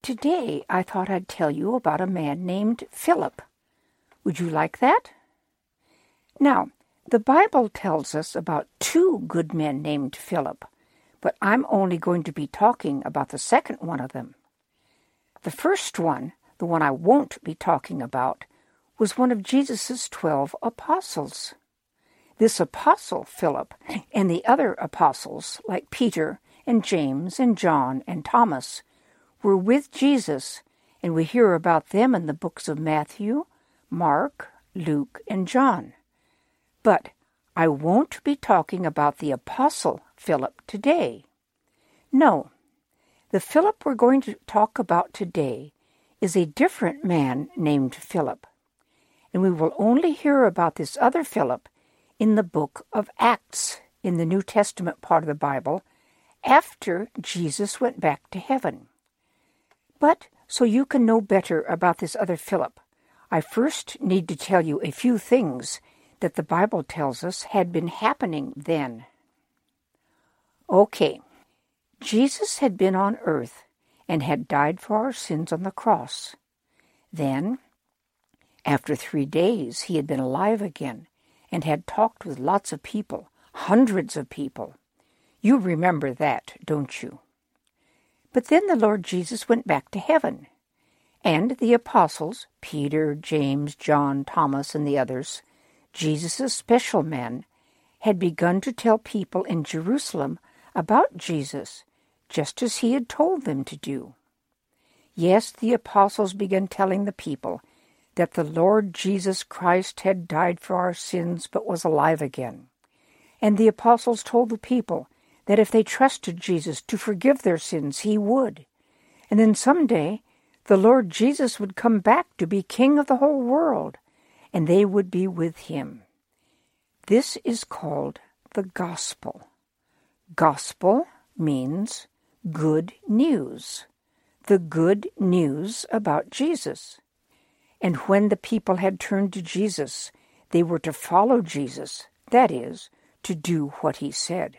Today I thought I'd tell you about a man named Philip. Would you like that? Now, the Bible tells us about two good men named Philip, but I'm only going to be talking about the second one of them. The first one, the one I won't be talking about, was one of Jesus' 12 apostles. This apostle, Philip, and the other apostles, like Peter and James and John and Thomas, were with Jesus, and we hear about them in the books of Matthew, Mark, Luke, and John. But I won't be talking about the apostle Philip today. No, the Philip we're going to talk about today is a different man named Philip, and we will only hear about this other Philip in the book of Acts, in the New Testament part of the Bible, after Jesus went back to heaven. But so you can know better about this other Philip, I first need to tell you a few things that the Bible tells us had been happening then. Okay, Jesus had been on earth and had died for our sins on the cross. Then, after 3 days, he had been alive again and had talked with lots of people, hundreds of people. You remember that, don't you? But then the Lord Jesus went back to heaven, and the apostles, Peter, James, John, Thomas, and the others, Jesus' special men, had begun to tell people in Jerusalem about Jesus, just as he had told them to do. Yes, the apostles began telling the people that the Lord Jesus Christ had died for our sins but was alive again. And the apostles told the people that if they trusted Jesus to forgive their sins, he would. And then someday, the Lord Jesus would come back to be king of the whole world, and they would be with him. This is called the gospel. Gospel means good news. The good news about Jesus. And when the people had turned to Jesus, they were to follow Jesus, that is, to do what he said.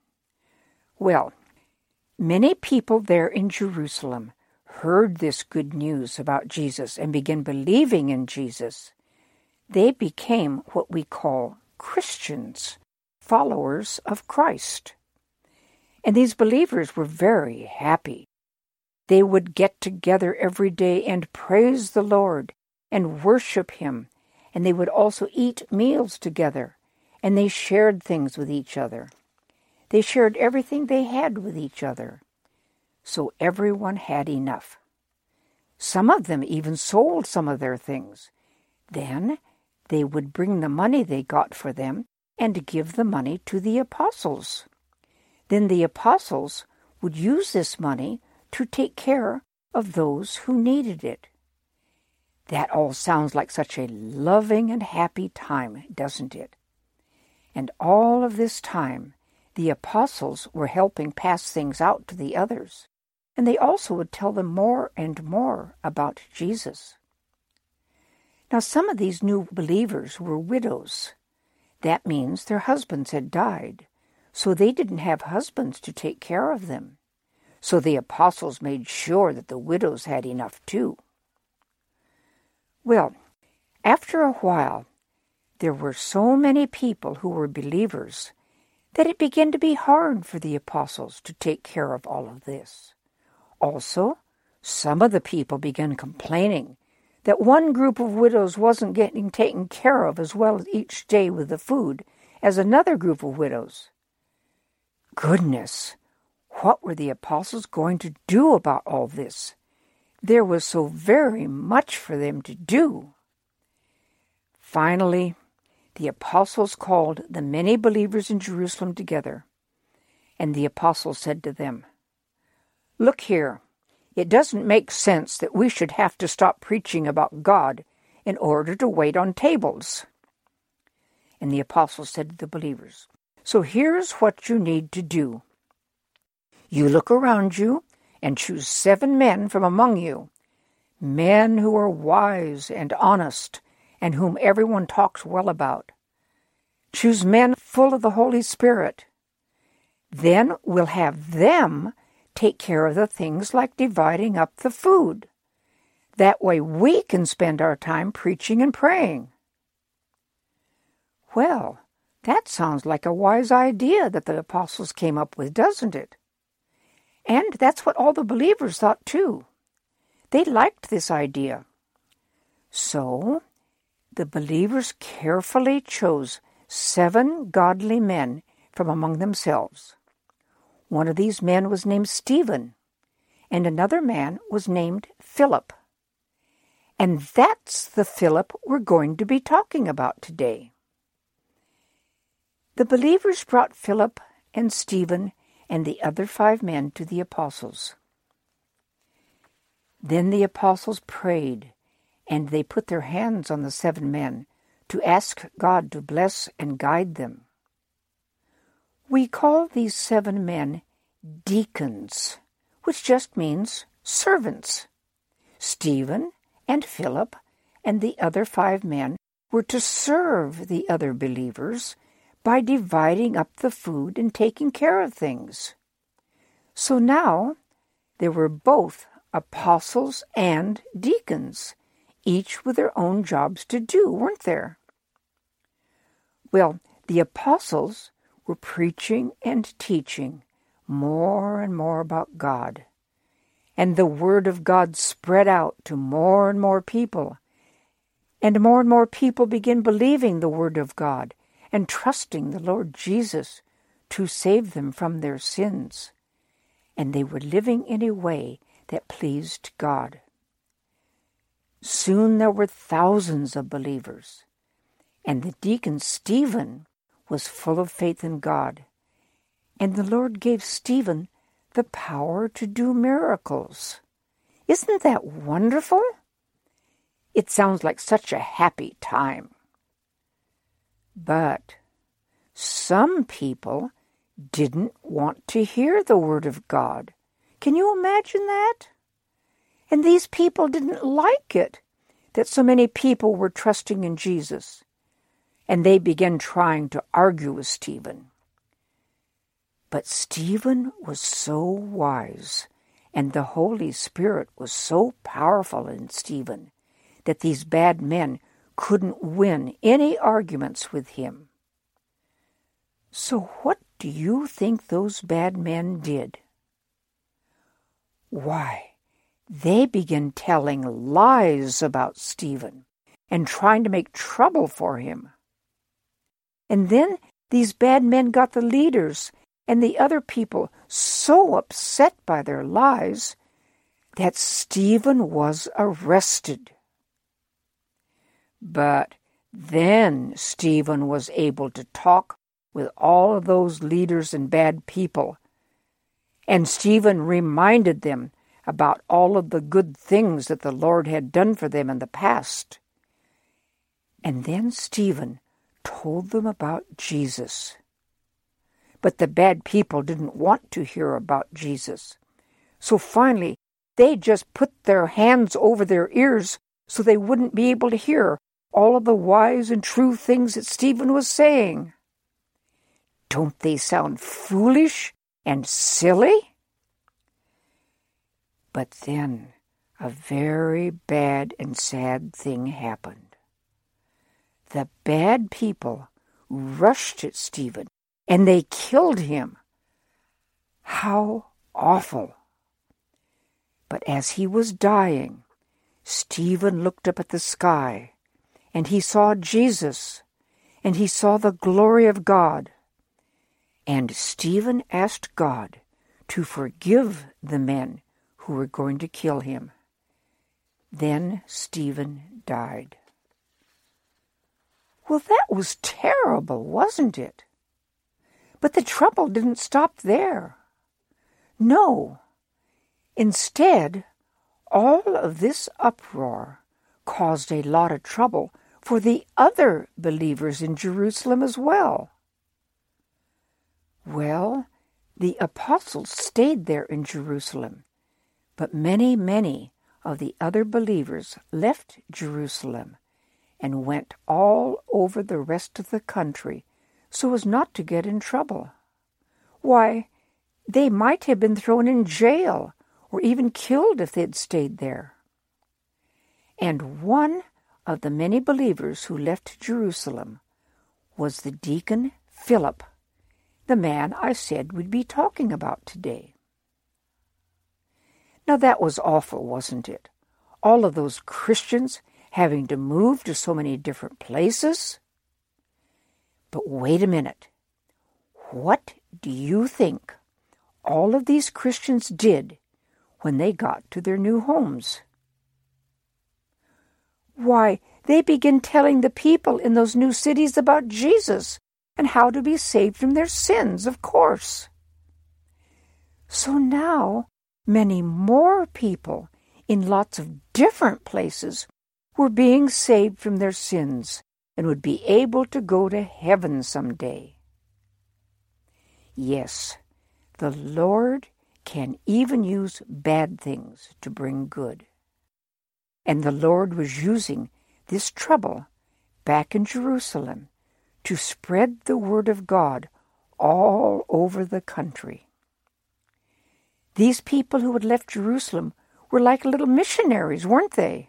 Well, many people there in Jerusalem heard this good news about Jesus and began believing in Jesus. They became what we call Christians, followers of Christ. And these believers were very happy. They would get together every day and praise the Lord and worship him, and they would also eat meals together, and they shared things with each other. They shared everything they had with each other, so everyone had enough. Some of them even sold some of their things. Then they would bring the money they got for them and give the money to the apostles. Then the apostles would use this money to take care of those who needed it. That all sounds like such a loving and happy time, doesn't it? And all of this time, the apostles were helping pass things out to the others, and they also would tell them more and more about Jesus. Now, some of these new believers were widows. That means their husbands had died, so they didn't have husbands to take care of them. So the apostles made sure that the widows had enough too. Well, after a while, there were so many people who were believers that it began to be hard for the apostles to take care of all of this. Also, some of the people began complaining that one group of widows wasn't getting taken care of as well each day with the food as another group of widows. Goodness, what were the apostles going to do about all this? There was so very much for them to do. Finally, the apostles called the many believers in Jerusalem together, and the apostles said to them, "Look here, it doesn't make sense that we should have to stop preaching about God in order to wait on tables." And the apostles said to the believers, "So here's what you need to do. You look around you and choose 7 men from among you, men who are wise and honest, and whom everyone talks well about. Choose men full of the Holy Spirit. Then we'll have them take care of the things like dividing up the food. That way we can spend our time preaching and praying." Well, that sounds like a wise idea that the apostles came up with, doesn't it? And that's what all the believers thought too. They liked this idea. So, the believers carefully chose 7 godly men from among themselves. One of these men was named Stephen, and another man was named Philip. And that's the Philip we're going to be talking about today. The believers brought Philip and Stephen and the other 5 men to the apostles. Then the apostles prayed, and they put their hands on the 7 men to ask God to bless and guide them. We call these 7 men deacons, which just means servants. Stephen and Philip and the other 5 men were to serve the other believers by dividing up the food and taking care of things. So now there were both apostles and deacons, each with their own jobs to do, weren't there? Well, the apostles were preaching and teaching more and more about God. And the Word of God spread out to more and more people. And more people began believing the Word of God and trusting the Lord Jesus to save them from their sins. And they were living in a way that pleased God. Soon there were thousands of believers, and the deacon Stephen was full of faith in God, and the Lord gave Stephen the power to do miracles. Isn't that wonderful? It sounds like such a happy time. But some people didn't want to hear the Word of God. Can you imagine that? And these people didn't like it that so many people were trusting in Jesus. And they began trying to argue with Stephen. But Stephen was so wise, and the Holy Spirit was so powerful in Stephen, that these bad men couldn't win any arguments with him. So what do you think those bad men did? Why, they began telling lies about Stephen and trying to make trouble for him. And then these bad men got the leaders and the other people so upset by their lies that Stephen was arrested. But then Stephen was able to talk with all of those leaders and bad people. And Stephen reminded them about all of the good things that the Lord had done for them in the past. And then Stephen told them about Jesus. But the bad people didn't want to hear about Jesus. So finally, they just put their hands over their ears so they wouldn't be able to hear all of the wise and true things that Stephen was saying. Don't they sound foolish and silly? But then a very bad and sad thing happened. The bad people rushed at Stephen, and they killed him. How awful! But as he was dying, Stephen looked up at the sky, and he saw Jesus, and he saw the glory of God. And Stephen asked God to forgive the men who were going to kill him. Then Stephen died. Well, that was terrible, wasn't it? But the trouble didn't stop there. No. Instead, all of this uproar caused a lot of trouble for the other believers in Jerusalem as well. Well, the apostles stayed there in Jerusalem, but many of the other believers left Jerusalem and went all over the rest of the country so as not to get in trouble. Why, They might have been thrown in jail or even killed if they'd stayed there. And one of the many believers who left Jerusalem was the deacon Philip, the man I said we'd be talking about today. Now that was awful, wasn't it? All of those Christians having to move to so many different places. But wait a minute. What do you think all of these Christians did when they got to their new homes? Why, they began telling the people in those new cities about Jesus and how to be saved from their sins, of course. So now, many more people in lots of different places were being saved from their sins and would be able to go to heaven someday. Yes, the Lord can even use bad things to bring good. And the Lord was using this trouble back in Jerusalem to spread the word of God all over the country. These people who had left Jerusalem were like little missionaries, weren't they?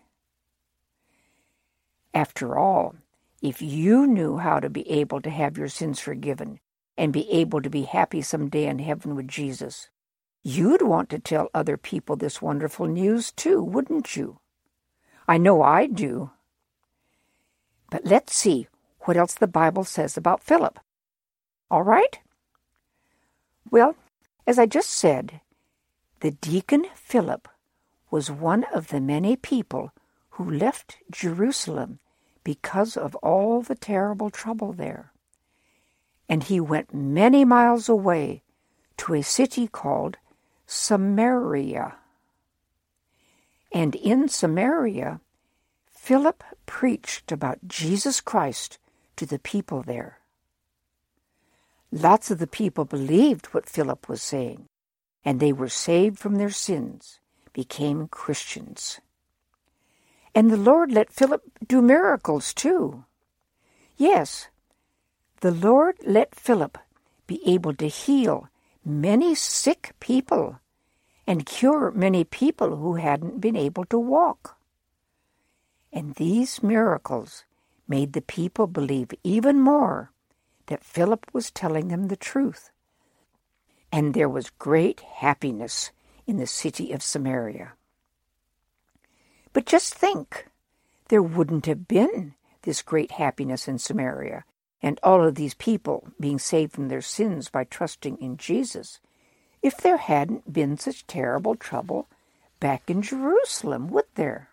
After all, if you knew how to be able to have your sins forgiven and be able to be happy someday in heaven with Jesus, you'd want to tell other people this wonderful news too, wouldn't you? I know I do. But let's see what else the Bible says about Philip. All right? Well, as I just said, the deacon Philip was one of the many people who left Jerusalem because of all the terrible trouble there. And he went many miles away to a city called Samaria. And in Samaria, Philip preached about Jesus Christ to the people there. Lots of the people believed what Philip was saying, and they were saved from their sins, became Christians. And the Lord let Philip do miracles too. Yes, the Lord let Philip be able to heal many sick people and cure many people who hadn't been able to walk. And these miracles made the people believe even more that Philip was telling them the truth. And there was great happiness in the city of Samaria. But just think, there wouldn't have been this great happiness in Samaria and all of these people being saved from their sins by trusting in Jesus if there hadn't been such terrible trouble back in Jerusalem, would there?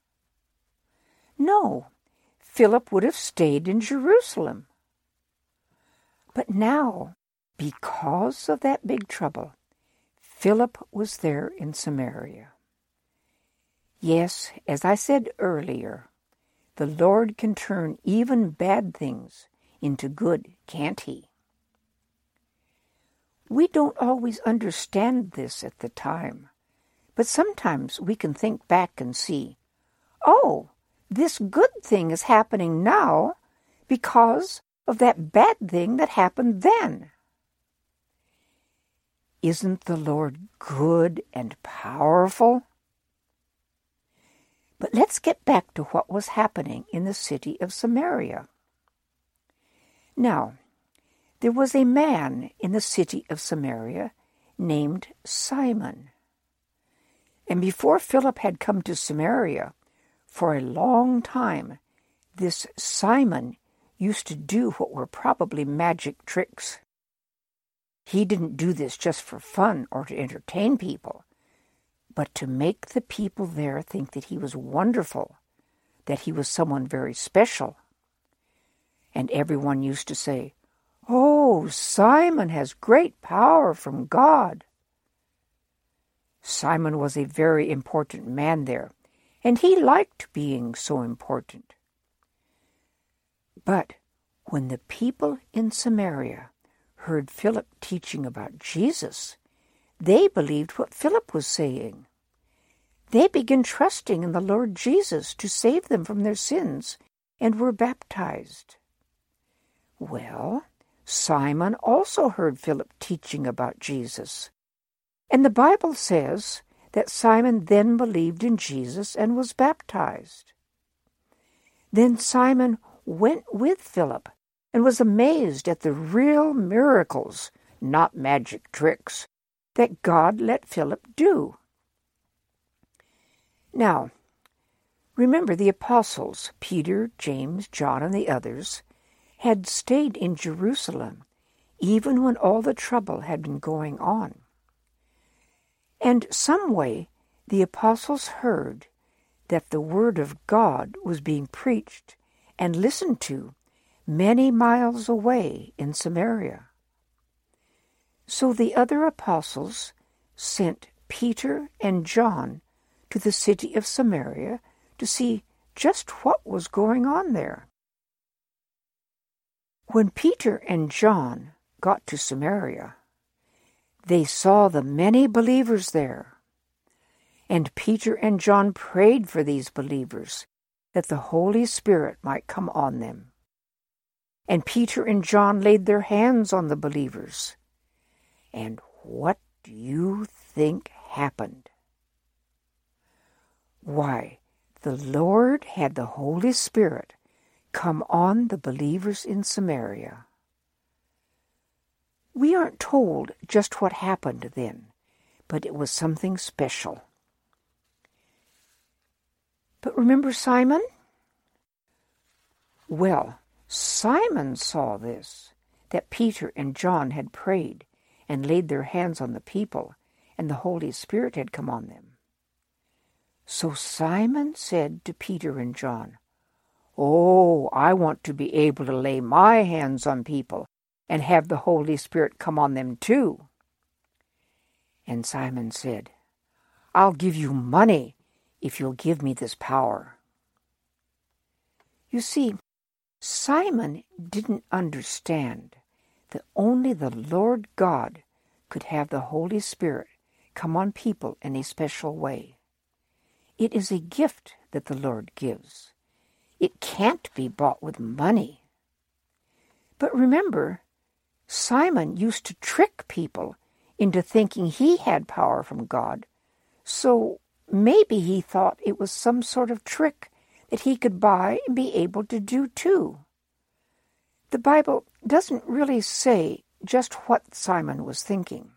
No, Philip would have stayed in Jerusalem. But now, because of that big trouble, Philip was there in Samaria. Yes, as I said earlier, the Lord can turn even bad things into good, can't he? We don't always understand this at the time, but sometimes we can think back and see, oh, this good thing is happening now because of that bad thing that happened then. Isn't the Lord good and powerful? But let's get back to what was happening in the city of Samaria. Now, there was a man in the city of Samaria named Simon. And before Philip had come to Samaria, for a long time, this Simon used to do what were probably magic tricks. He didn't do this just for fun or to entertain people, but to make the people there think that he was wonderful, that he was someone very special. And everyone used to say, "Oh, Simon has great power from God." Simon was a very important man there, and he liked being so important. But when the people in Samaria heard Philip teaching about Jesus, they believed what Philip was saying. They began trusting in the Lord Jesus to save them from their sins and were baptized. Well, Simon also heard Philip teaching about Jesus. And the Bible says that Simon then believed in Jesus and was baptized. Then Simon went with Philip and was amazed at the real miracles, not magic tricks, that God let Philip do. Now, remember the apostles, Peter, James, John, and the others, had stayed in Jerusalem even when all the trouble had been going on. And some way the apostles heard that the word of God was being preached and listened to many miles away in Samaria. So the other apostles sent Peter and John to the city of Samaria to see just what was going on there. When Peter and John got to Samaria, they saw the many believers there, and Peter and John prayed for these believers that the Holy Spirit might come on them. And Peter and John laid their hands on the believers. And what do you think happened? Why, the Lord had the Holy Spirit come on the believers in Samaria. We aren't told just what happened then, but it was something special. But remember Simon? Well, Simon saw this, that Peter and John had prayed and laid their hands on the people, and the Holy Spirit had come on them. So Simon said to Peter and John, "Oh, I want to be able to lay my hands on people and have the Holy Spirit come on them too." And Simon said, "I'll give you money if you'll give me this power." You see, Simon didn't understand that only the Lord God could have the Holy Spirit come on people in a special way. It is a gift that the Lord gives. It can't be bought with money. But remember, Simon used to trick people into thinking he had power from God, so maybe he thought it was some sort of trick that he could buy and be able to do too. The Bible doesn't really say just what Simon was thinking.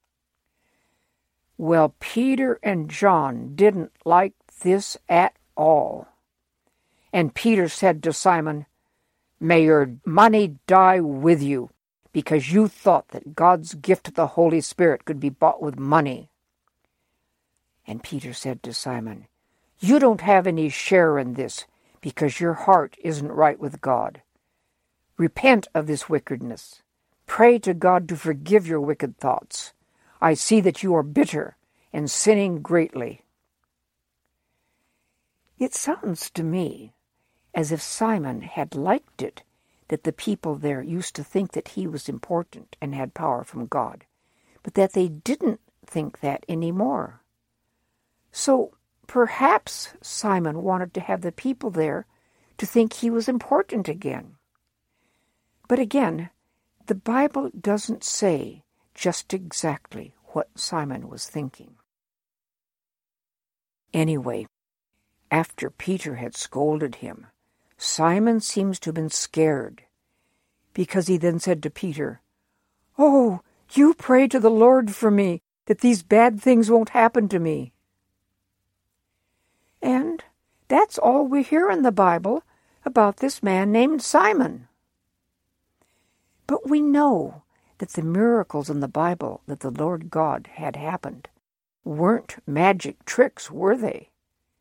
Well, Peter and John didn't like this at all. And Peter said to Simon, "May your money die with you, because you thought that God's gift of the Holy Spirit could be bought with money." And Peter said to Simon, "You don't have any share in this, because your heart isn't right with God. Repent of this wickedness. Pray to God to forgive your wicked thoughts. I see that you are bitter and sinning greatly." It sounds to me as if Simon had liked it that the people there used to think that he was important and had power from God, but that they didn't think that anymore. So perhaps Simon wanted to have the people there to think he was important again. But again, the Bible doesn't say just exactly what Simon was thinking. Anyway, after Peter had scolded him, Simon seems to have been scared, because he then said to Peter, "Oh, you pray to the Lord for me, that these bad things won't happen to me." And that's all we hear in the Bible about this man named Simon. But we know that the miracles in the Bible that the Lord God had happened weren't magic tricks, were they?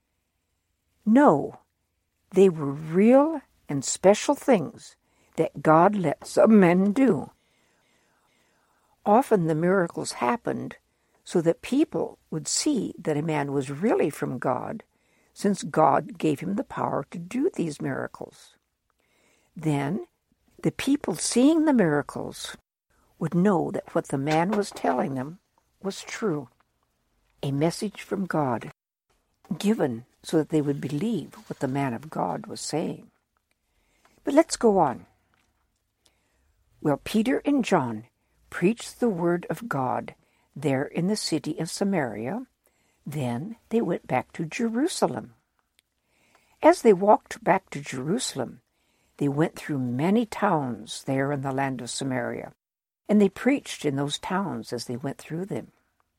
No, they were real and special things that God let some men do. Often the miracles happened so that people would see that a man was really from God, since God gave him the power to do these miracles. Then the people seeing the miracles would know that what the man was telling them was true, a message from God given so that they would believe what the man of God was saying. But let's go on. Well, Peter and John preached the word of God there in the city of Samaria. Then they went back to Jerusalem. As they walked back to Jerusalem, they went through many towns there in the land of Samaria, and they preached in those towns as they went through them.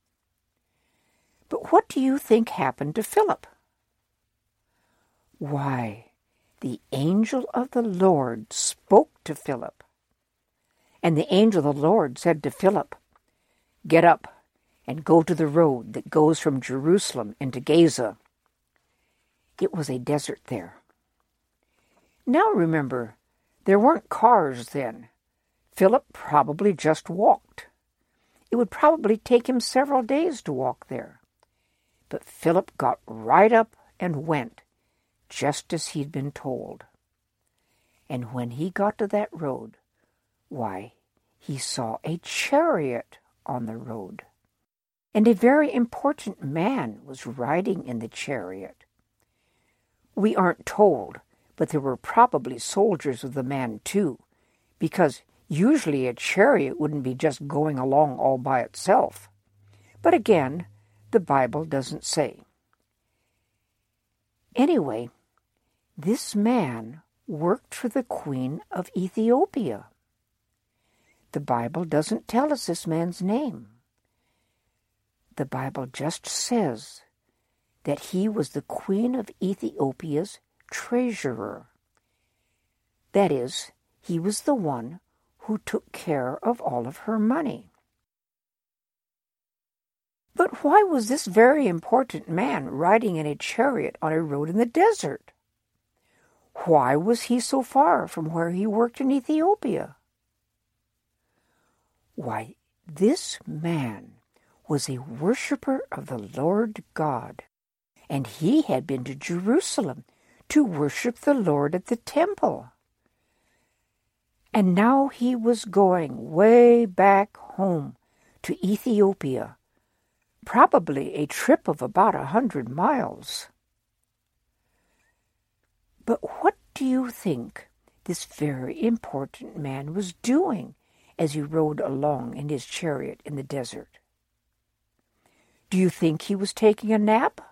But what do you think happened to Philip? Why, the angel of the Lord spoke to Philip. And the angel of the Lord said to Philip, "Get up and go to the road that goes from Jerusalem into Gaza." It was a desert there. Now remember, there weren't cars then. Philip probably just walked. It would probably take him several days to walk there. But Philip got right up and went, just as he'd been told. And when he got to that road, why, he saw a chariot on the road, and a very important man was riding in the chariot. We aren't told, but there were probably soldiers with the man too, because usually a chariot wouldn't be just going along all by itself. But again, the Bible doesn't say. Anyway, this man worked for the Queen of Ethiopia. The Bible doesn't tell us this man's name. The Bible just says that he was the Queen of Ethiopia's treasurer. That is, he was the one who took care of all of her money. But why was this very important man riding in a chariot on a road in the desert? Why was he so far from where he worked in Ethiopia? Why, this man was a worshiper of the Lord God, and he had been to Jerusalem to worship the Lord at the temple. And now he was going way back home to Ethiopia, probably a trip of about 100 miles. But what do you think this very important man was doing as he rode along in his chariot in the desert? Do you think he was taking a nap?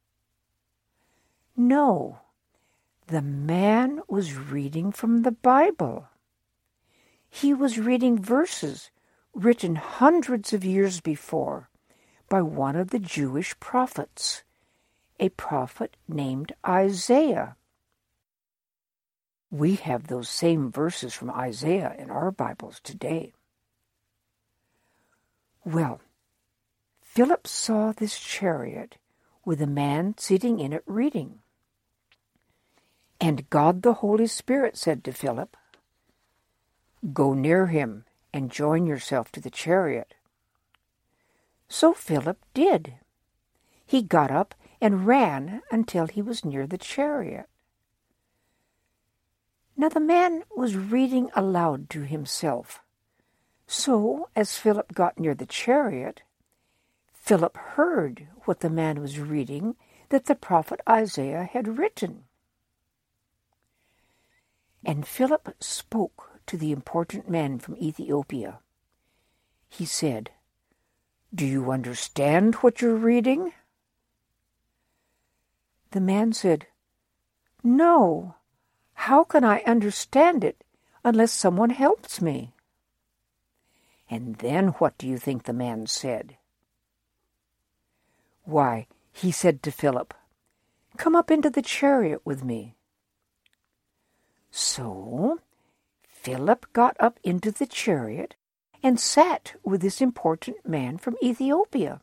No, the man was reading from the Bible. He was reading verses written hundreds of years before by one of the Jewish prophets, a prophet named Isaiah. We have those same verses from Isaiah in our Bibles today. Well, Philip saw this chariot with a man sitting in it reading. And God the Holy Spirit said to Philip, "Go near him and join yourself to the chariot." So Philip did. He got up and ran until he was near the chariot. Now the man was reading aloud to himself. So, as Philip got near the chariot, Philip heard what the man was reading that the prophet Isaiah had written. And Philip spoke to the important man from Ethiopia. He said, "Do you understand what you're reading?" The man said, "No. How can I understand it unless someone helps me?" And then what do you think the man said? Why, he said to Philip, "Come up into the chariot with me." So Philip got up into the chariot and sat with this important man from Ethiopia.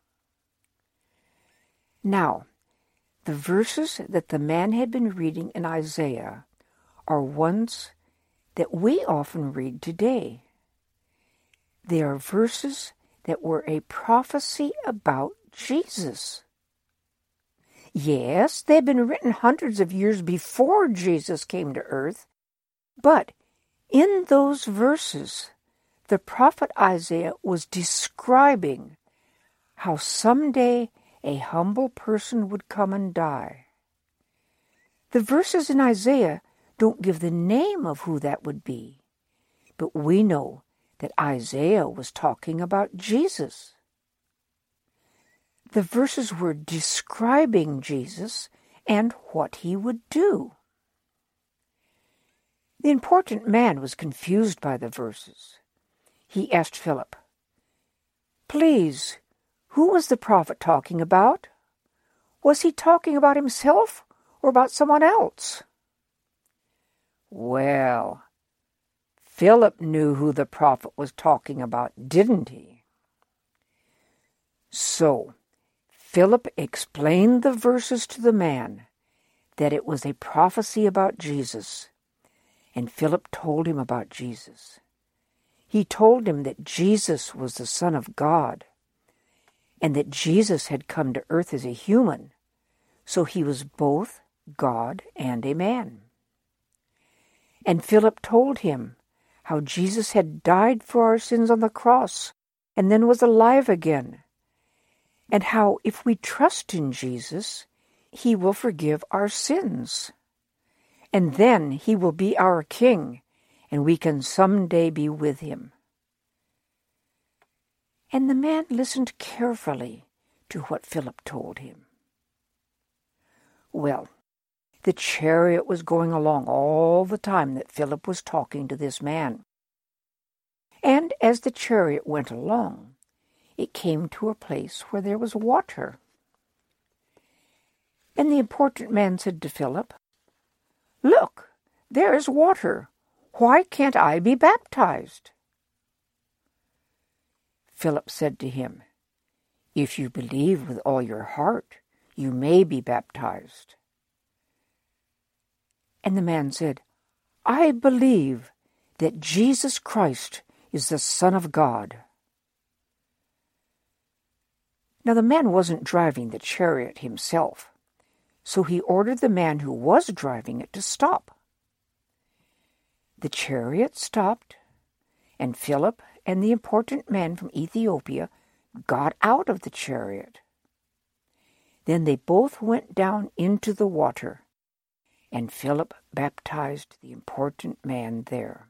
Now, the verses that the man had been reading in Isaiah are ones that we often read today. They are verses that were a prophecy about Jesus. Yes, they had been written hundreds of years before Jesus came to earth, but in those verses, the prophet Isaiah was describing how someday a humble person would come and die. The verses in Isaiah don't give the name of who that would be, but we know that Isaiah was talking about Jesus. The verses were describing Jesus and what he would do. The important man was confused by the verses. He asked Philip, "Please, who was the prophet talking about? Was he talking about himself or about someone else?" Well, Philip knew who the prophet was talking about, didn't he? So, Philip explained the verses to the man, that it was a prophecy about Jesus, and Philip told him about Jesus. He told him that Jesus was the Son of God, and that Jesus had come to earth as a human, so he was both God and a man. And Philip told him how Jesus had died for our sins on the cross and then was alive again, and how if we trust in Jesus, he will forgive our sins. And then he will be our king, and we can someday be with him. And the man listened carefully to what Philip told him. Well, the chariot was going along all the time that Philip was talking to this man. And as the chariot went along, it came to a place where there was water. And the important man said to Philip, "Look, there is water. Why can't I be baptized?" Philip said to him, "If you believe with all your heart, you may be baptized." And the man said, "I believe that Jesus Christ is the Son of God." Now the man wasn't driving the chariot himself, so he ordered the man who was driving it to stop. The chariot stopped, and Philip and the important man from Ethiopia got out of the chariot. Then they both went down into the water, and Philip baptized the important man there.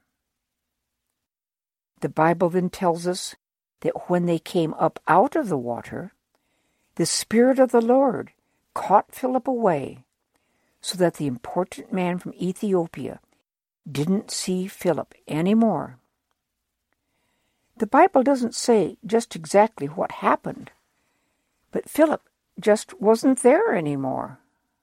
The Bible then tells us that when they came up out of the water, the Spirit of the Lord caught Philip away, so that the important man from Ethiopia didn't see Philip anymore. The Bible doesn't say just exactly what happened, but Philip just wasn't there anymore.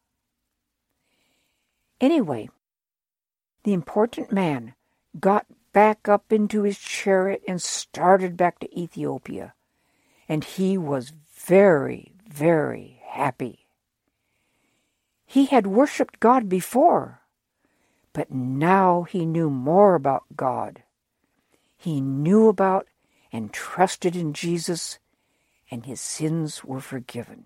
Anyway, the important man got back up into his chariot and started back to Ethiopia, and he was very, very happy. He had worshipped God before, but now he knew more about God. He knew about and trusted in Jesus, and his sins were forgiven.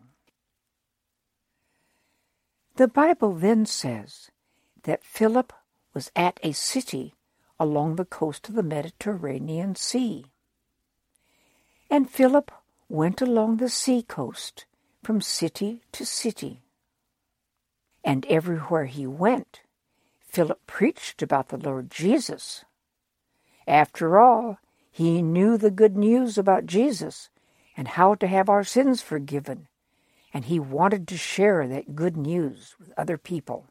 The Bible then says that Philip was at a city along the coast of the Mediterranean Sea. And Philip went along the sea coast from city to city. And everywhere he went, Philip preached about the Lord Jesus. After all, he knew the good news about Jesus and how to have our sins forgiven, and he wanted to share that good news with other people.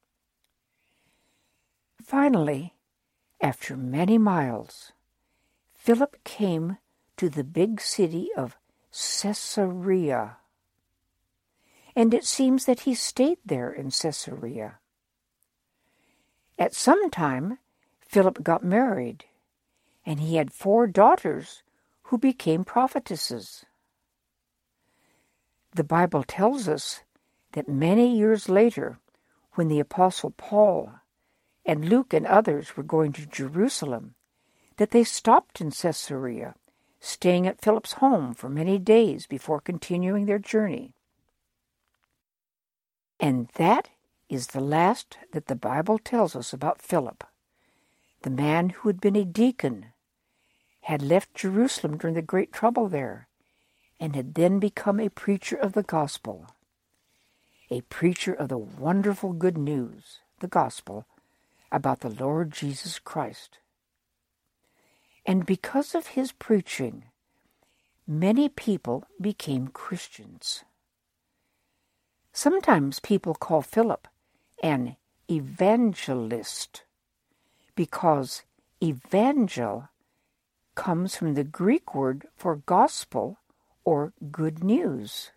Finally, after many miles, Philip came to the big city of Caesarea. And it seems that he stayed there in Caesarea. At some time, Philip got married, and he had 4 daughters who became prophetesses. The Bible tells us that many years later, when the Apostle Paul and Luke and others were going to Jerusalem, that they stopped in Caesarea, staying at Philip's home for many days before continuing their journey. And that is the last that the Bible tells us about Philip, the man who had been a deacon, had left Jerusalem during the great trouble there, and had then become a preacher of the gospel, a preacher of the wonderful good news, the gospel, about the Lord Jesus Christ. And because of his preaching, many people became Christians. Sometimes people call Philip an evangelist because evangel comes from the Greek word for gospel or good news.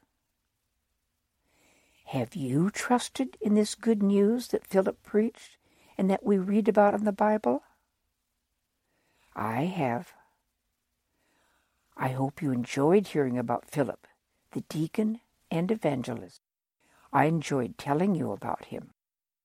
Have you trusted in this good news that Philip preached and that we read about in the Bible? I have. I hope you enjoyed hearing about Philip, the deacon and evangelist. I enjoyed telling you about him.